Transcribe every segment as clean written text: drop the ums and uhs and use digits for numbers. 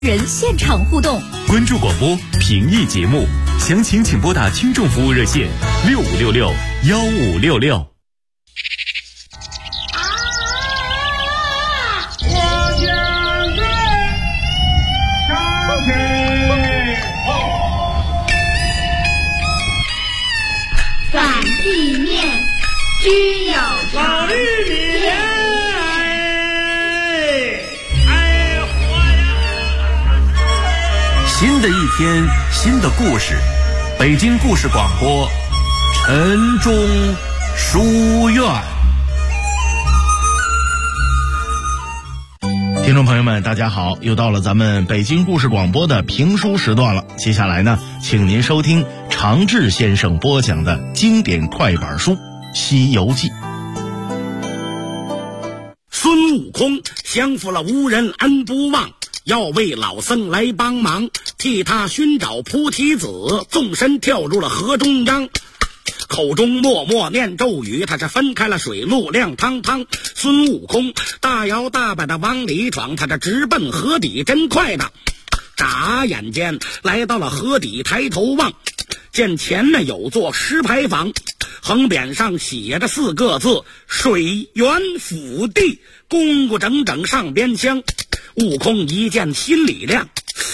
人现场互动， 关注广播评议节目，详情请拨打听众服务热线65661566。 反地面只有老玉米， 新的一天，新的故事，北京故事广播，晨钟书院。听众朋友们，大家好，又到了咱们北京故事广播的评书时段了。接下来呢，请您收听常志先生播讲的经典快板书《西游记》。 孙悟空降服了无人恩不忘，要为老僧来帮忙，替他寻找菩提子，纵身跳入了河中央，口中默默念咒语，他是分开了水路亮堂堂。孙悟空大摇大摆的往里闯，他这直奔河底真快的。眨眼间来到了河底，抬头望，见前面有座石牌坊，横匾上写着4个字：水源府地，工工整整上边香。悟空一见心里亮，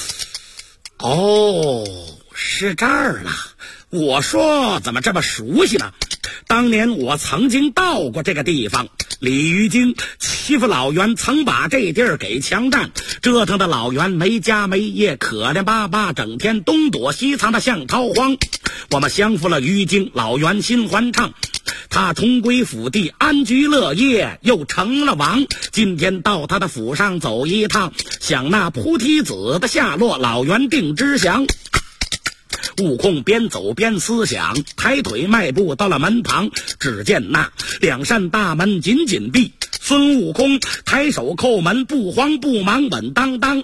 哦，是这儿了。我说怎么这么熟悉呢？当年我曾经到过这个地方，鲤鱼精欺负老袁，曾把这地儿给强占，折腾的老袁没家没业，可怜巴巴，整天东躲西藏的像逃荒。我们降服了鱼精，老袁心欢畅，他重归府地，安居乐业，又成了王。今天到他的府上走一趟，想那菩提子的下落，老袁定知详。悟空边走边思想，抬腿迈步到了门旁，只见那2扇大门紧紧闭。孙悟空抬手叩门，不慌不忙，稳当当。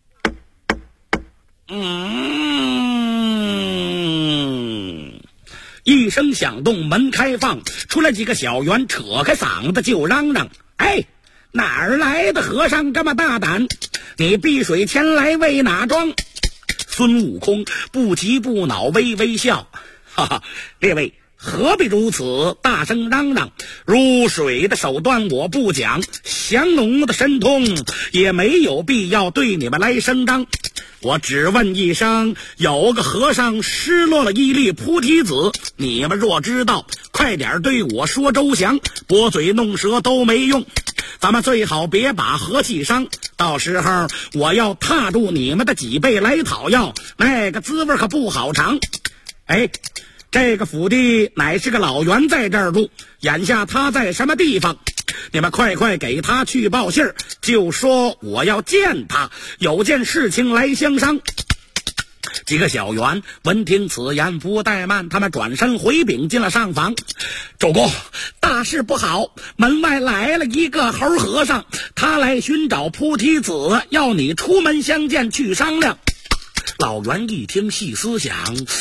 一声响动，门开放，出来几个小员，扯开嗓子就嚷嚷：哎，哪儿来的和尚这么大胆？你避水前来为哪桩？孙悟空不急不恼，微微笑，哈哈，列位何必如此大声嚷嚷？入水的手段我不讲，降龙的神通也没有必要对你们来声张。我只问一声，有个和尚失落了一粒菩提子，你们若知道，快点对我说周详，驳嘴弄舌都没用，咱们最好别把和气伤，到时候我要踏住你们的脊背来讨要，那个滋味可不好尝。哎，这个府地乃是个老袁在这儿住，眼下他在什么地方？你们快快给他去报信儿，就说我要见他，有件事情来相商。几个小员闻听此言不怠慢，他们转身回禀进了上房。主公，大事不好，门外来了一个猴和尚，他来寻找菩提子，要你出门相见去商量。老袁一听细思想，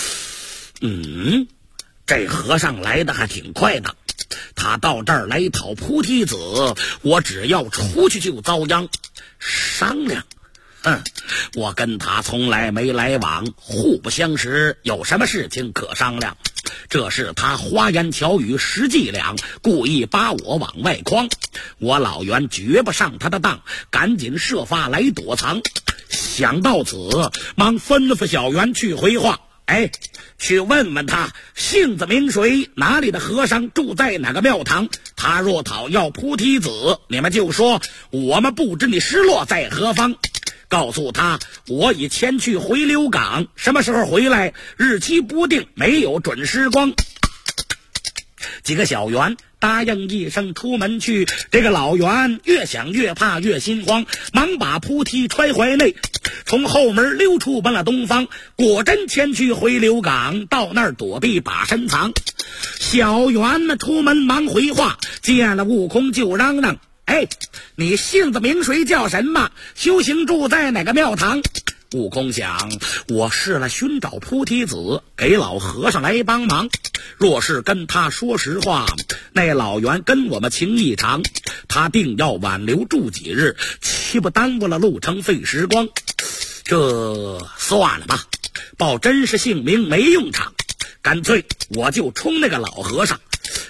这和尚来的还挺快的，他到这儿来讨菩提子，我只要出去就遭殃。商量，我跟他从来没来往，互不相识，有什么事情可商量？这是他花言巧语识伎俩，故意把我往外诓，我老袁绝不上他的当，赶紧设法来躲藏。想到此，忙吩咐小员去回话，去问问他姓子名谁，哪里的和尚住在哪个庙堂。他若讨要菩提子，你们就说我们不知你失落在何方，告诉他我已前去回流港，什么时候回来日期不定，没有准时光。几个小员答应一声，出门去。这个老袁越想越怕，越心慌，忙把菩提揣怀内，从后门溜出奔了东方，果真前去回流港，到那儿躲避把身藏。小袁呢，出门忙回话，见了悟空就嚷嚷：你姓子名谁叫什么？修行住在哪个庙堂？悟空想，我是来寻找菩提子，给老和尚来帮忙。若是跟他说实话，那老袁跟我们情意长，他定要挽留住几日，岂不耽误了路程费时光？ 这算了吧，报真实姓名没用场，干脆我就冲那个老和尚。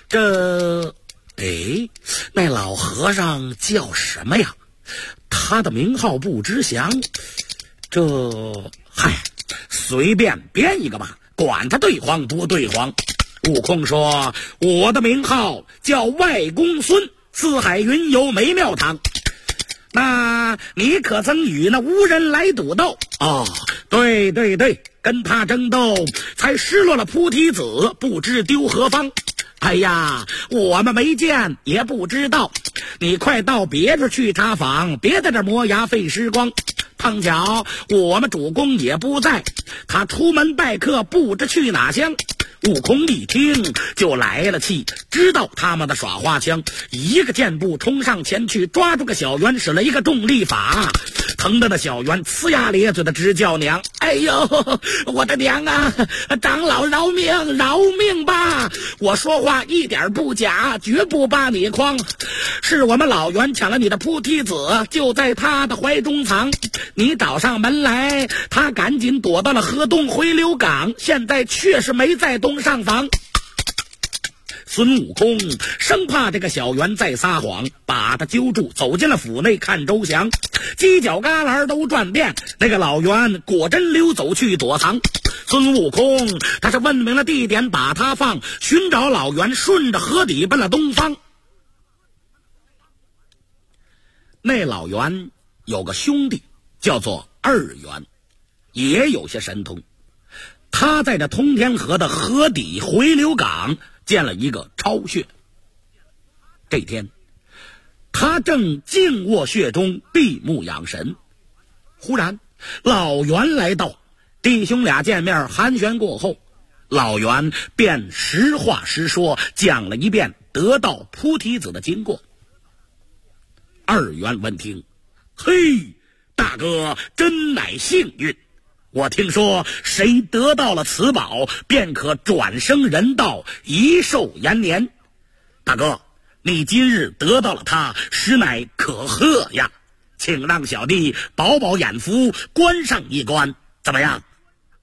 那老和尚叫什么呀？他的名号不知详。随便编一个吧，管他对黄不对黄。悟空说：“我的名号叫外公孙，四海云游没庙堂。那你可曾与那无人来赌斗？”哦，对，跟他争斗，才失落了菩提子，不知丢何方。哎呀，我们没见也不知道，你快到别处去查访，别在这磨牙费时光。碰巧我们主公也不在，他出门拜客，不知去哪乡。悟空一听就来了气，知道他们的耍花枪，一个箭步冲上前去，抓住个小圆，使了一个重力法，疼得那小圆呲牙咧嘴的直叫娘。哎呦，我的娘啊！长老饶命，饶命吧！我说话一点不假，绝不把你诓。是我们老袁抢了你的菩提子，就在他的怀中藏。你找上门来，他赶紧躲到了河东回流港，现在确实没在东上房。孙悟空生怕这个小圆再撒谎，把他揪住，走进了府内看周详，犄角旮旯都转遍，那个老圆果真溜走去躲藏。孙悟空他是问明了地点，把他放，寻找老圆，顺着河底奔了东方。那老圆有个兄弟叫做二圆，也有些神通。他在这通天河的河底回流港建了一个超穴。这天他正静卧穴中闭目养神，忽然老袁来到，弟兄俩见面寒暄过后，老袁便实话实说，讲了一遍得到菩提子的经过。二元闻听，嘿，大哥真乃幸运，我听说谁得到了此宝，便可转生人道，一寿延年。大哥，你今日得到了它，实乃可贺呀，请让小弟饱饱眼福，观上一观，怎么样？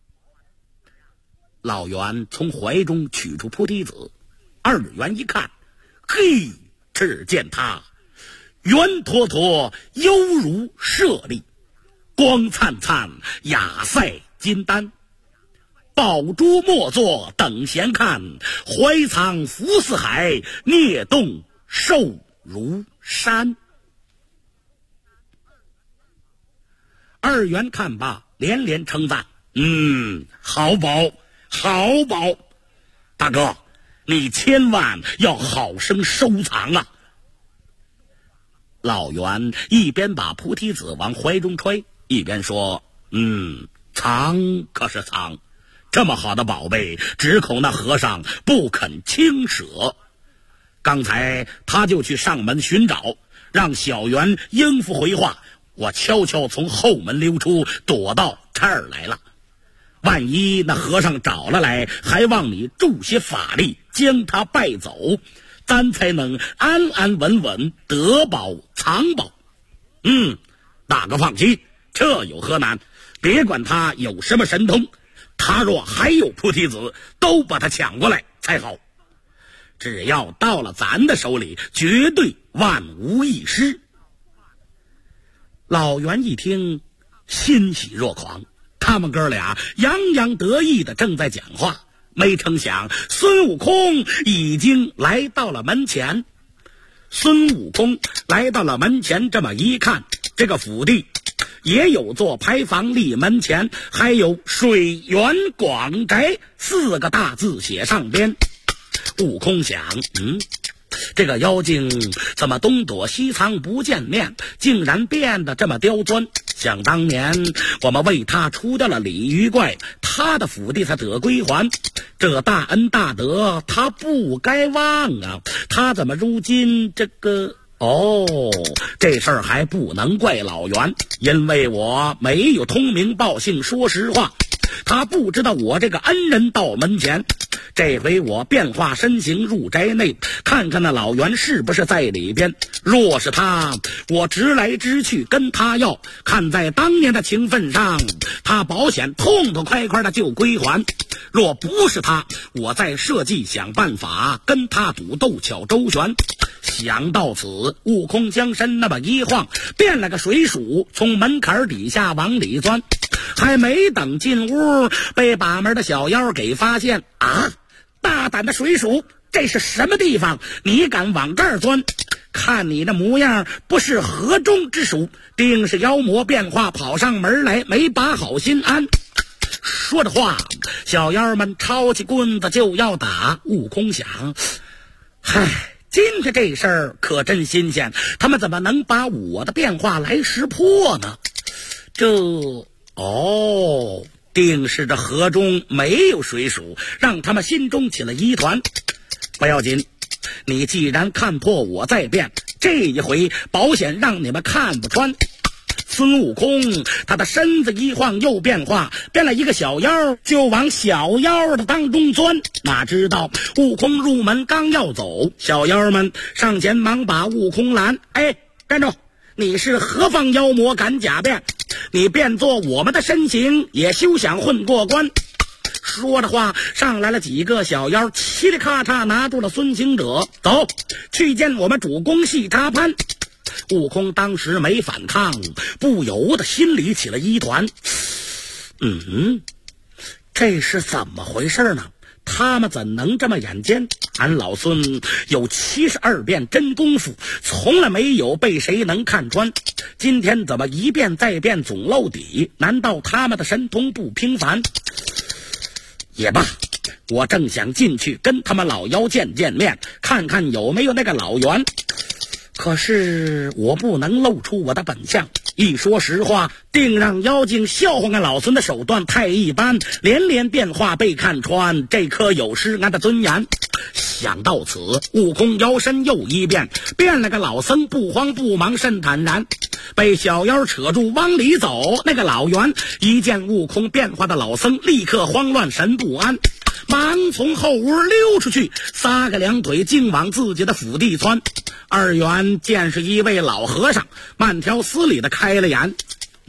老袁从怀中取出菩提子，二元一看，嘿，只见他圆脱脱，犹如舍利，光灿灿，雅塞金丹，宝珠莫作等闲看，怀藏福似海，孽动寿如山。二元看罢，连连称赞：好宝，好宝！大哥，你千万要好生收藏啊！老袁一边把菩提子往怀中揣，一边说：藏可是藏，这么好的宝贝，只恐那和尚不肯轻舍。刚才他就去上门寻找，让小袁应付回话，我悄悄从后门溜出，躲到这儿来了。万一那和尚找了来，还望你助些法力，将他败走，咱才能安安稳稳得宝藏宝。大哥放心，这有何难？别管他有什么神通，他若还有菩提子，都把他抢过来才好。只要到了咱的手里，绝对万无一失。老袁一听，欣喜若狂，他们哥俩洋洋得意的正在讲话，没成想孙悟空已经来到了门前。孙悟空来到了门前，这么一看，这个府地也有座牌坊立门前，还有水源广宅4个大字写上边。悟空想，这个妖精怎么东躲西藏不见面，竟然变得这么刁钻。想当年我们为他除掉了鲤鱼怪，他的府地才得归还，这大恩大德他不该忘啊，他怎么如今这事儿还不能怪老袁，因为我没有通名报姓，说实话， 他不知道我这个恩人到门前。这回我变化身形入宅内，看看那老袁是不是在里边。若是他，我直来直去跟他要，看在当年的情分上，他保险痛痛快快的就归还。若不是他，我再设计想办法跟他赌斗巧周旋。想到此，悟空将身那么一晃，变了个水鼠，从门槛底下往里钻。还没等进屋，被把门的小妖给发现。啊，大胆的水鼠，这是什么地方？你敢往这儿钻？看你的模样，不是河中之属，定是妖魔变化跑上门来，没把好心安。说着话，小妖们抄起棍子就要打。悟空想，嗨，今天这事儿可真新鲜，他们怎么能把我的变化来识破呢？定是这河中没有水鼠，让他们心中起了疑团。不要紧，你既然看破我再变，这一回保险让你们看不穿。孙悟空他的身子一晃又变化，变了一个小妖，就往小妖的当中钻。哪知道悟空入门刚要走，小妖们上前忙把悟空拦。哎，站住！你是何方妖魔敢假变？你变作我们的身形，也休想混过关。说着话，上来了几个小妖，嘁哩咔嚓拿住了孙行者。走，去见我们主公细查潘。悟空当时没反抗，不由得心里起了疑团。这是怎么回事呢？他们怎能这么眼尖？俺老孙有72变真功夫，从来没有被谁能看穿。今天怎么一变再变总露底？难道他们的神通不平凡？也罢，我正想进去跟他们老妖见面，看看有没有那个老袁。可是我不能露出我的本相，一说实话，定让妖精笑话俺老孙的手段太一般，连连变化被看穿，这可有失俺的尊严。想到此，悟空摇身又一变，变了个老僧，不慌不忙甚坦然，被小妖扯住往里走。那个老袁一见悟空变化的老僧，立刻慌乱神不安，忙从后屋溜出去，撒个两腿竟往自己的府地窜。二元见是一位老和尚，慢条斯理的开了眼。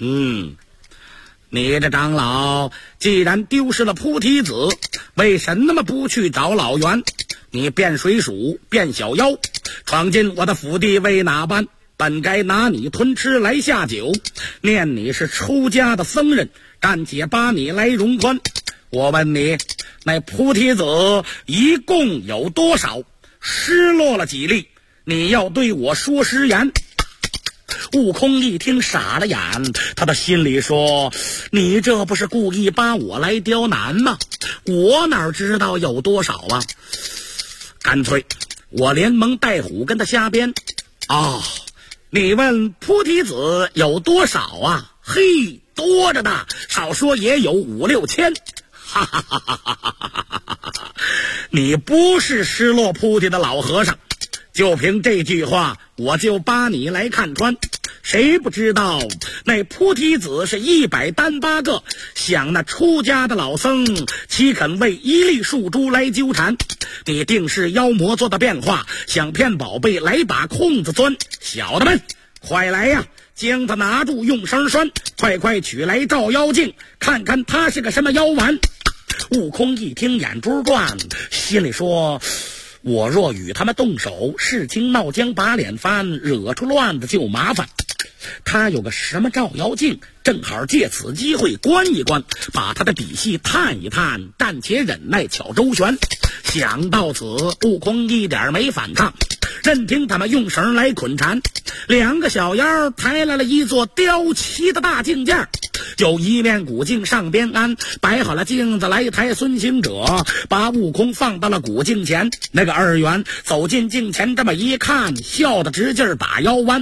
你这长老既然丢失了菩提子，为什么不去找老袁？你变水鼠变小妖，闯进我的府地为哪般？本该拿你吞吃来下酒，念你是出家的僧人，暂且把你来容宽。我问你，那菩提子一共有多少？失落了几粒？你要对我说实言。悟空一听傻了眼，他的心里说，你这不是故意把我来刁难吗？我哪知道有多少啊？干脆我连蒙带唬跟他瞎编。你问菩提子有多少啊？嘿，多着呢，少说也有5、6千。哈哈哈哈哈哈！你不是失落菩提的老和尚，就凭这句话，我就把你来看穿。谁不知道那菩提子是100单8个，想那出家的老僧岂肯为一粒树珠来纠缠？你定是妖魔做的变化，想骗宝贝来把空子钻。小的们，快来呀，将他拿住，用绳拴，快取来照妖镜，看看他是个什么妖丸。悟空一听眼珠转，心里说，我若与他们动手，事情闹僵把脸翻，惹出乱子就麻烦。他有个什么照妖镜，正好借此机会观一观，把他的底细探一探，暂且忍耐巧周旋。想到此，悟空一点没反抗，任凭他们用绳来捆缠。2个小妖抬来了一座雕漆的大镜架，就一面古镜上边安，摆好了镜子来抬孙行者，把悟空放到了古镜前。那个二元走进镜前，这么一看，笑得直劲打腰弯。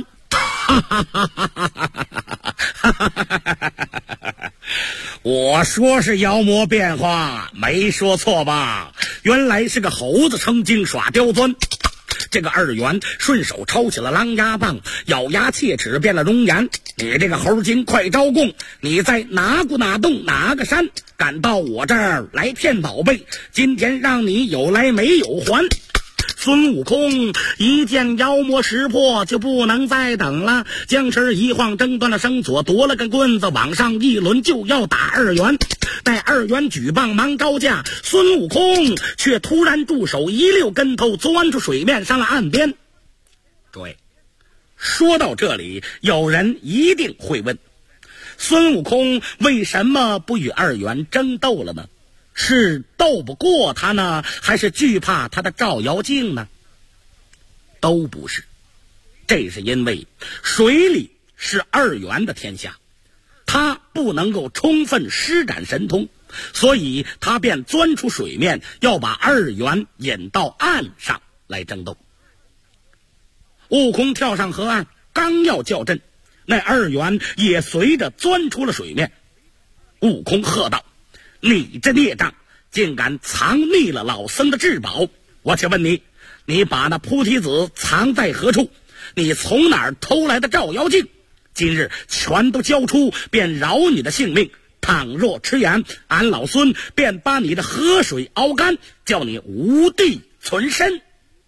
我说是妖魔变化，没说错吧？原来是个猴子成精耍刁钻。 这个二元顺手抄起了狼牙棒，咬牙切齿变了容颜。你这个猴精快招供，你在哪股哪洞哪个山敢到我这儿来骗宝贝，今天让你有来没有还。孙悟空一见妖魔识破，就不能再等了，将身一晃，挣断了绳索，夺了根棍子往上一抡，就要打二元。待二元举棒忙招架，孙悟空却突然住手，一溜跟头钻出水面上了岸边。诸位，说到这里，有人一定会问，孙悟空为什么不与二元争斗了呢？是斗不过他呢，还是惧怕他的照妖镜呢？都不是，这是因为水里是二元的天下，他不能够充分施展神通，所以他便钻出水面，要把二元引到岸上来争斗。悟空跳上河岸，刚要叫阵，那二元也随着钻出了水面。悟空喝道：你这孽障，竟敢藏匿了老僧的至宝！我且问你，你把那菩提子藏在何处？你从哪儿偷来的照妖镜？今日全都交出，便饶你的性命。倘若迟延，俺老孙便把你的河水熬干，叫你无地存身。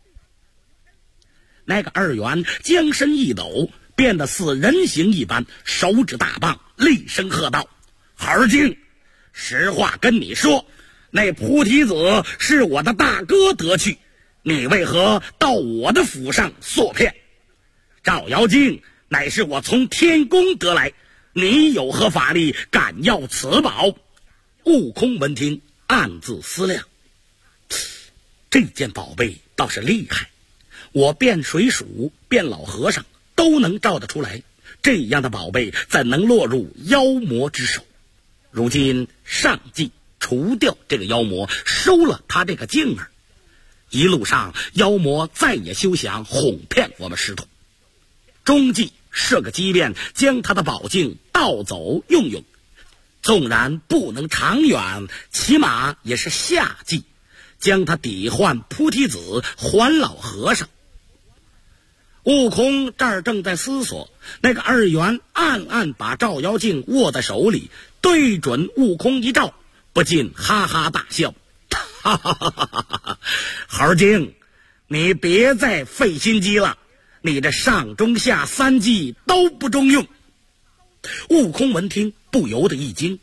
那个二元将身一抖，变得似人形一般，手指大棒，厉声喝道：猴精，实话跟你说，那菩提子是我的大哥得去，你为何到我的府上索骗？照妖镜乃是我从天宫得来，你有何法力敢要此宝？悟空闻听，暗自思量，这件宝贝倒是厉害，我变水鼠变老和尚都能照得出来，这样的宝贝怎能落入妖魔之手？如今上计除掉这个妖魔，收了他这个镜儿，一路上妖魔再也休想哄骗我们师徒，中计设个机变，将他的宝镜盗走用用，纵然不能长远，起码也是下计，将他抵换菩提子还老和尚。悟空这儿正在思索，那个二元暗暗把照妖镜握在手里，对准悟空一照，不禁哈哈大笑，哈哈哈哈哈！猴精，你别再费心机了，你这上中下三计都不中用。悟空闻听，不由得一惊，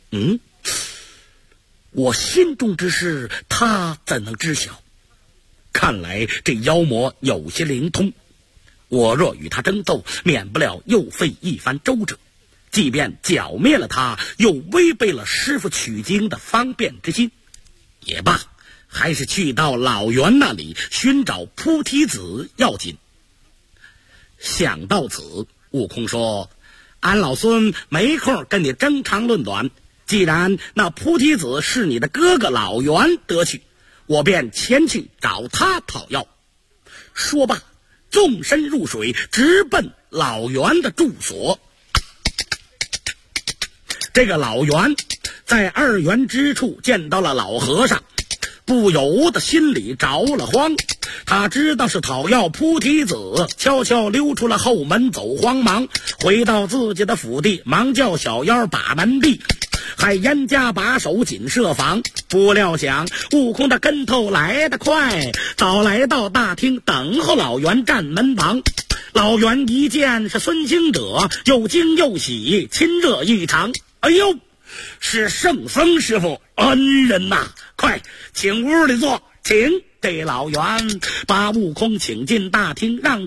我心中之事他怎能知晓？看来这妖魔有些灵通，我若与他争斗，免不了又费一番周折，即便剿灭了他，又违背了师父取经的方便之心。也罢，还是去到老袁那里寻找菩提子要紧。想到此，悟空说：俺老孙没空跟你争长论短，既然那菩提子是你的哥哥老袁得去，我便前去找他讨要。说罢，纵身入水，直奔老袁的住所。这个老袁在二元之处见到了老和尚，不由得心里着了慌。他知道是讨要菩提子，悄悄溜出了后门，走慌忙回到自己的府邸，忙叫小妖把门闭，还严加把守紧设防。不料想悟空的跟头来得快，早来到大厅等候老袁站门旁。老袁一见是孙行者，又惊又喜，亲热异常。哎呦，是圣僧师傅，恩人呐！快请屋里坐，请。这老袁把悟空请进大厅，让